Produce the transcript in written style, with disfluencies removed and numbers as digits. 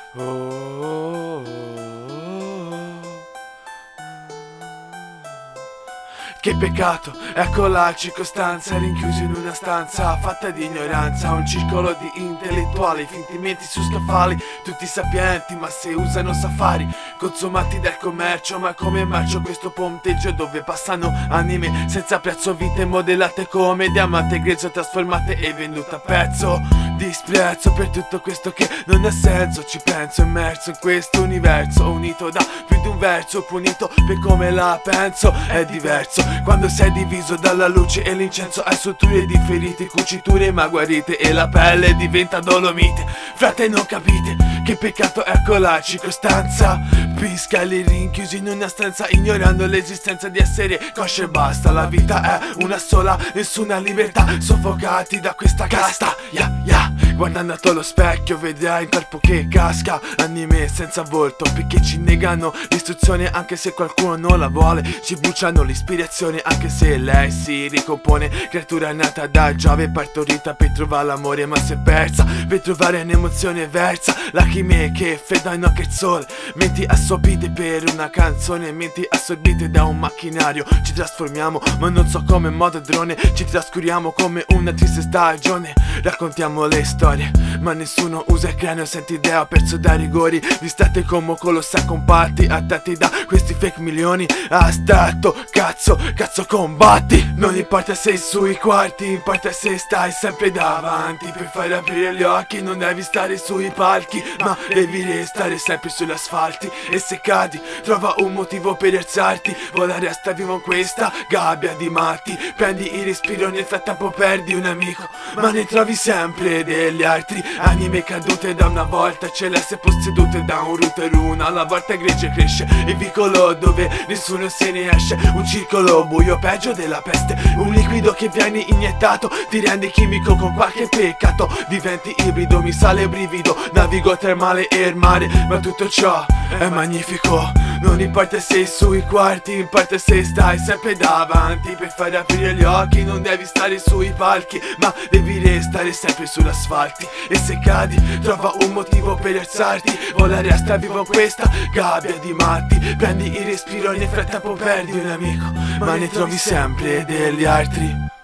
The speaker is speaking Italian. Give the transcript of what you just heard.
Oh, oh, oh. Che peccato, ecco la circostanza, rinchiusi in una stanza fatta di ignoranza, un circolo di intellettuali, fintimenti su scaffali, tutti sapienti ma se usano safari, consumati dal commercio, ma come marcio questo ponteggio dove passano anime senza prezzo, vite modellate come diamante grezzo, trasformate e vendute a pezzo. Disprezzo per tutto questo che non ha senso, ci penso immerso in questo universo, unito da più di un verso, punito per come la penso, è diverso quando sei diviso dalla luce e l'incenso hai suture differite, cuciture ma guarite e la pelle diventa dolomite. Frate non capite che peccato, ecco la circostanza, piscali rinchiusi in una stanza ignorando l'esistenza di essere cosci e basta. La vita è una sola, nessuna libertà, soffocati da questa casta, Guardando attorno allo specchio vedrai un corpo che casca, anime senza volto perché ci negano l'istruzione anche se qualcuno non la vuole, ci bruciano l'ispirazione anche se lei si ricompone, creatura nata da Giove partorita per trovare l'amore ma si è persa, per trovare un'emozione versa, lacrime che fredano anche il sole, menti assorbite per una canzone, menti assorbite da un macchinario, ci trasformiamo ma non so come in modo drone, ci trascuriamo come una triste stagione, raccontiamo le storie ma nessuno usa il cranio, senti idea, perso dai rigori, distratti come colossali compatti, attratti da questi fake milioni, astratto, cazzo combatti, non importa se sei sui quarti, importa se stai sempre davanti, per far aprire gli occhi non devi stare sui palchi, ma devi restare sempre sugli asfalti, e se cadi trova un motivo per alzarti, volare resta vivo in questa gabbia di matti, prendi il respiro, nel frattempo perdi un amico, ma ne trovi sempre degli altri, anime cadute da una volta celeste possedute da un router, una alla volta gregge cresce, il vicolo dove nessuno se ne esce, un circolo buio peggio della peste, un liquido che viene iniettato, ti rendi chimico con qualche peccato, diventi ibrido, mi sale brivido, navigo tra il male e il mare, ma tutto ciò è magnifico, non importa se sei sui quarti, importa se stai sempre davanti, per far aprire gli occhi non devi stare sui palchi, ma devi restare sempre sull'asfalti, e se cadi trova un motivo per alzarti, volare resta vivo in questa gabbia di matti, prendi il respiro, nel frattempo perdi un amico, ma ne trovi sempre degli altri.